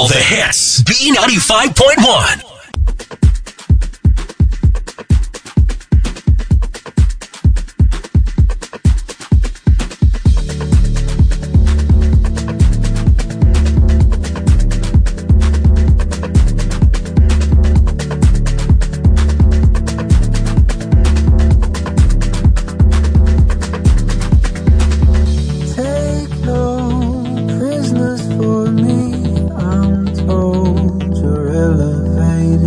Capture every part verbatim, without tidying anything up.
the hits. B ninety-five point one. Prisoners for me, I'm told you're elevated.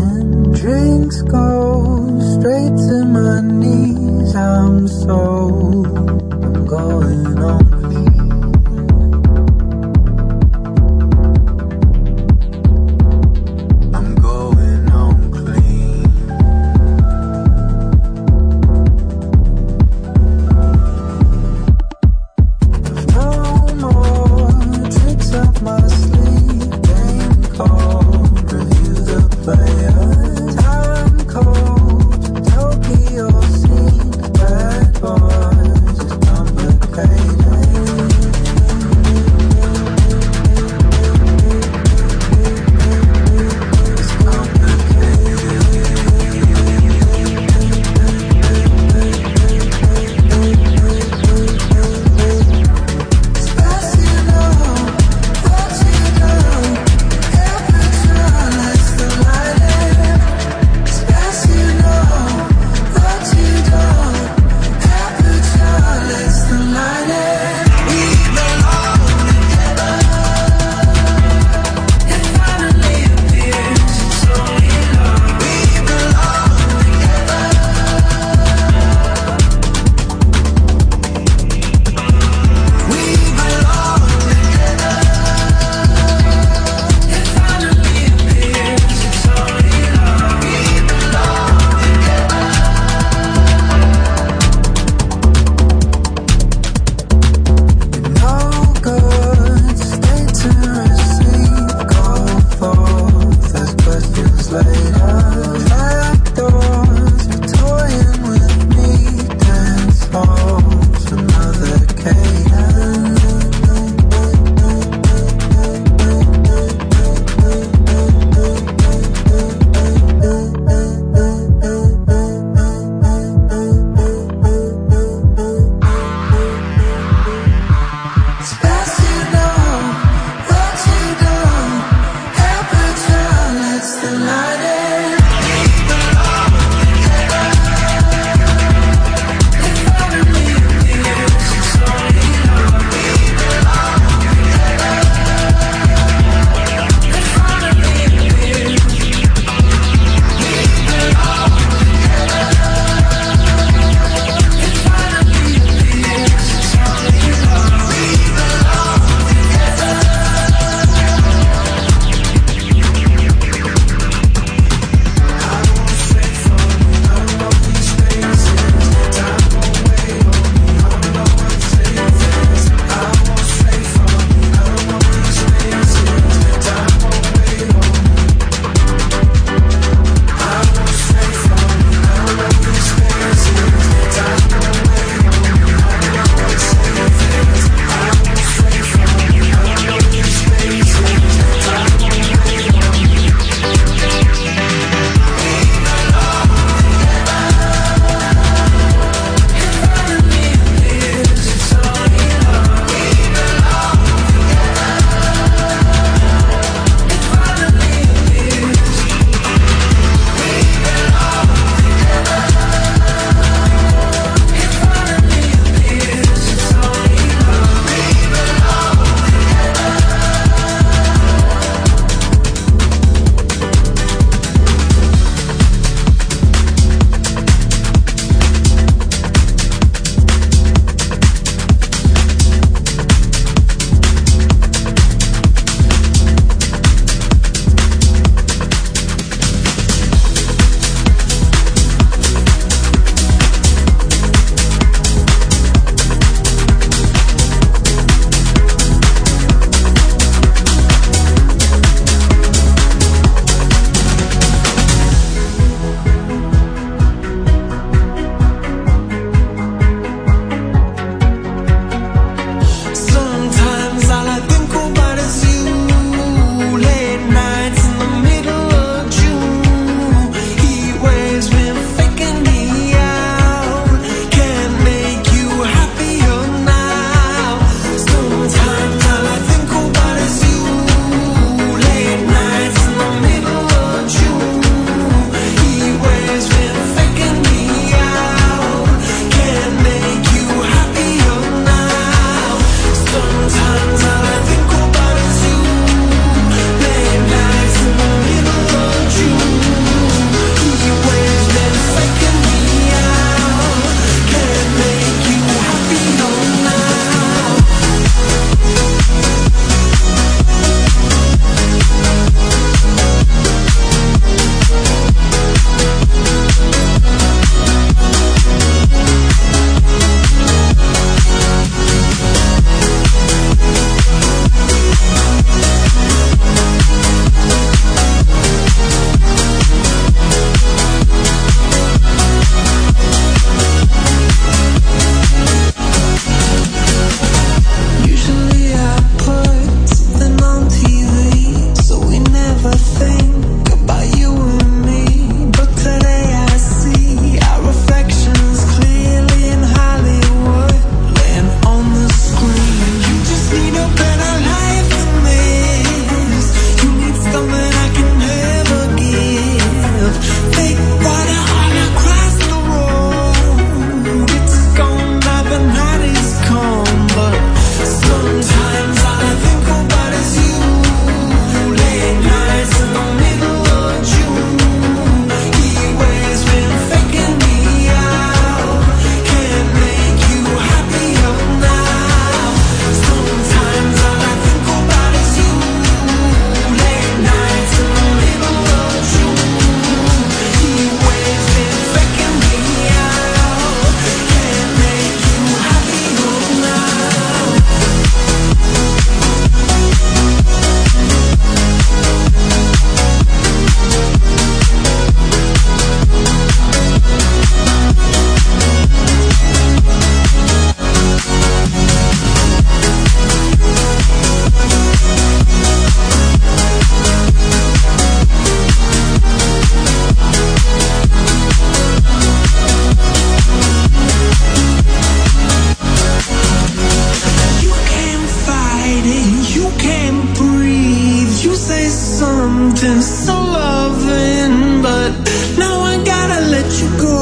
something so loving, but now I gotta let you go.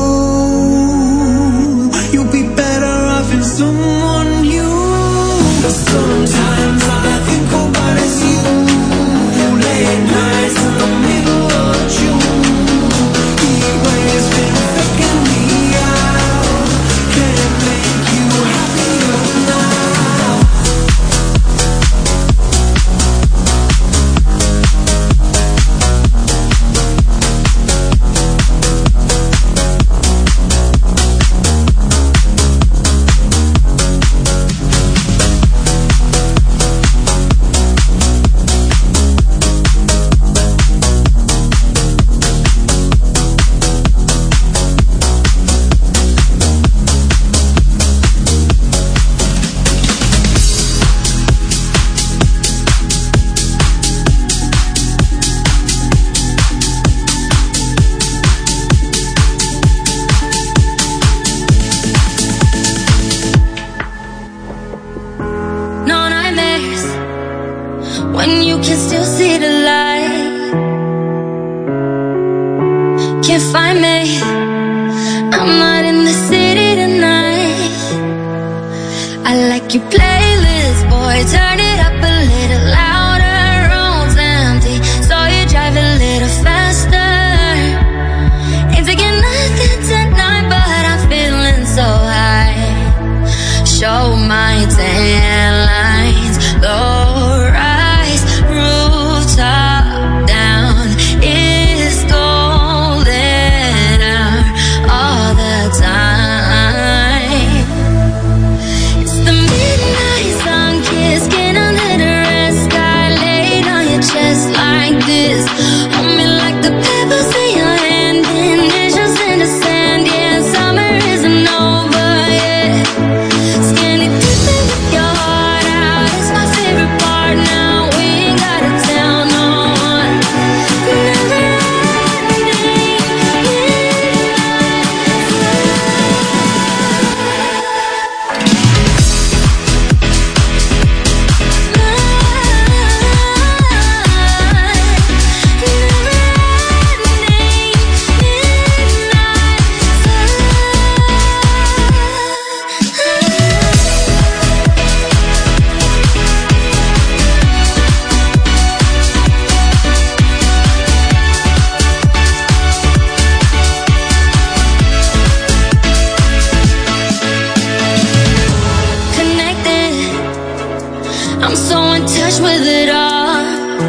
You'll be better off in someone new. Sometimes all I think about is you. Late nights in the middle of June. Heat waves been faking me out. Can't make you happier now. When you can still see the light, can't find me, I'm not in the city tonight. I like your playlist, boy, turn it up a little louder. Room's empty, so you drive a little faster. Ain't taking nothing tonight, but I'm feeling so high. Show my tan lines, low rise, rooftop down. It's golden hour all the time. It's the midnight sun kiss, skin under the red sky, laid on your chest like this. Hold me like the pebbles in your hand, initials in the sand. Yeah, summer isn't over yet. Skinny dipping with your heart out, it's my favorite part now. We ain't gotta tell no one. Never ending connected, I'm so in touch with it all.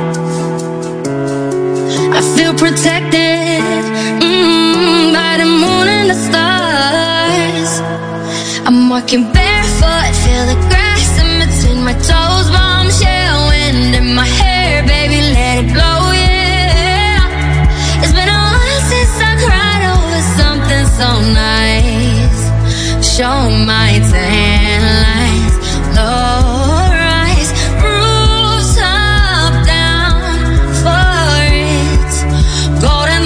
I feel protected, mm, by the moon and the stars. I'm walking barefoot, feel the grass in between my toes. Bombshell wind in my hair, baby, let it blow, yeah. It's been a while since I cried over something so nice. Show my tan lines, low rise, roofs up down for it. Golden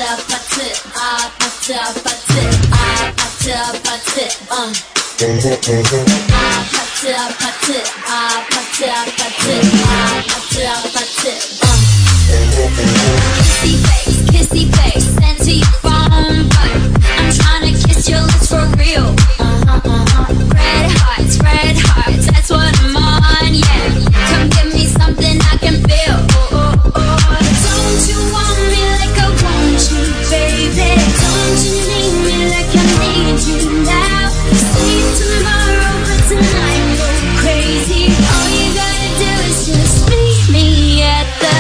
Kissy face, kissy face, send to your phone, but I'm trying to kiss your lips for real. Uh-huh, uh-huh. Red hearts, red hearts, that's what I'm on, yeah. Come give me something I can feel. Oh, oh, oh. Don't you want me like I want you, baby? Don't you need me like I need you now? Sleep tomorrow, but tonight go crazy. All you gotta do is just meet me at the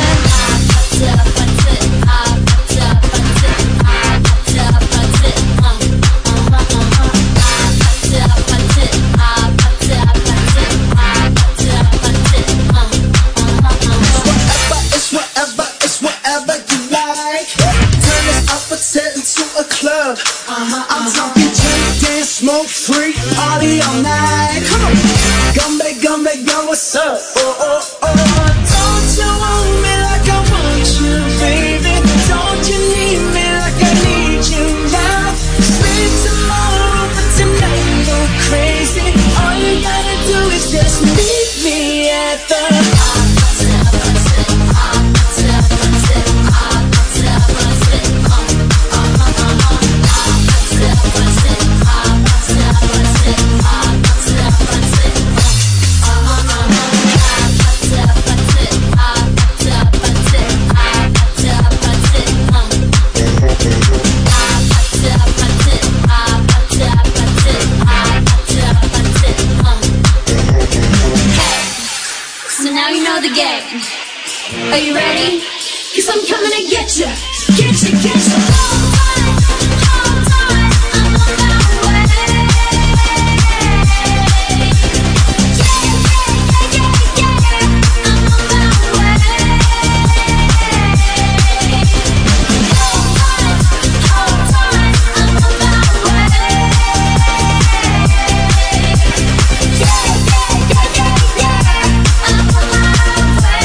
I'm talking drink, dance, smoke, free, party all night. Come on, Gumbe, Gumbe, Gum, what's up? Oh, oh, oh. Don't you want me like I want you, baby? Don't you need me like I need you now? Sleep tomorrow, but tonight go crazy. All you gotta do is just meet me at the the game. Are you ready? Cause I'm coming to get you. Get you, get you. Hold on, hold on, I'm on my way. Yeah, yeah, yeah, yeah, yeah, I'm on my way. Hold on, hold on, I'm on my way. Yeah, yeah, yeah, yeah, yeah, I'm on my way.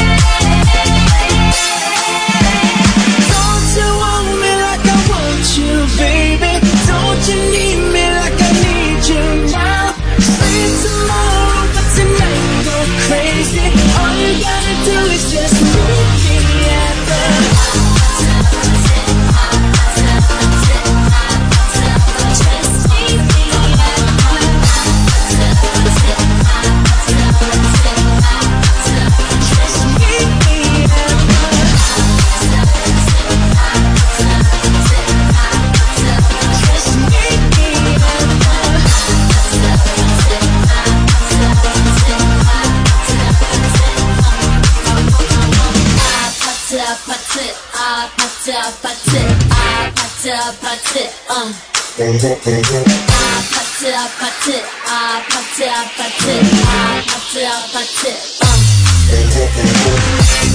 Don't you want me like I want you, baby? Don't you need me like I need you now? Sleep tomorrow, but tonight go crazy. All you gotta do is just meet me at the just meet me at just meet me at just meet me uh.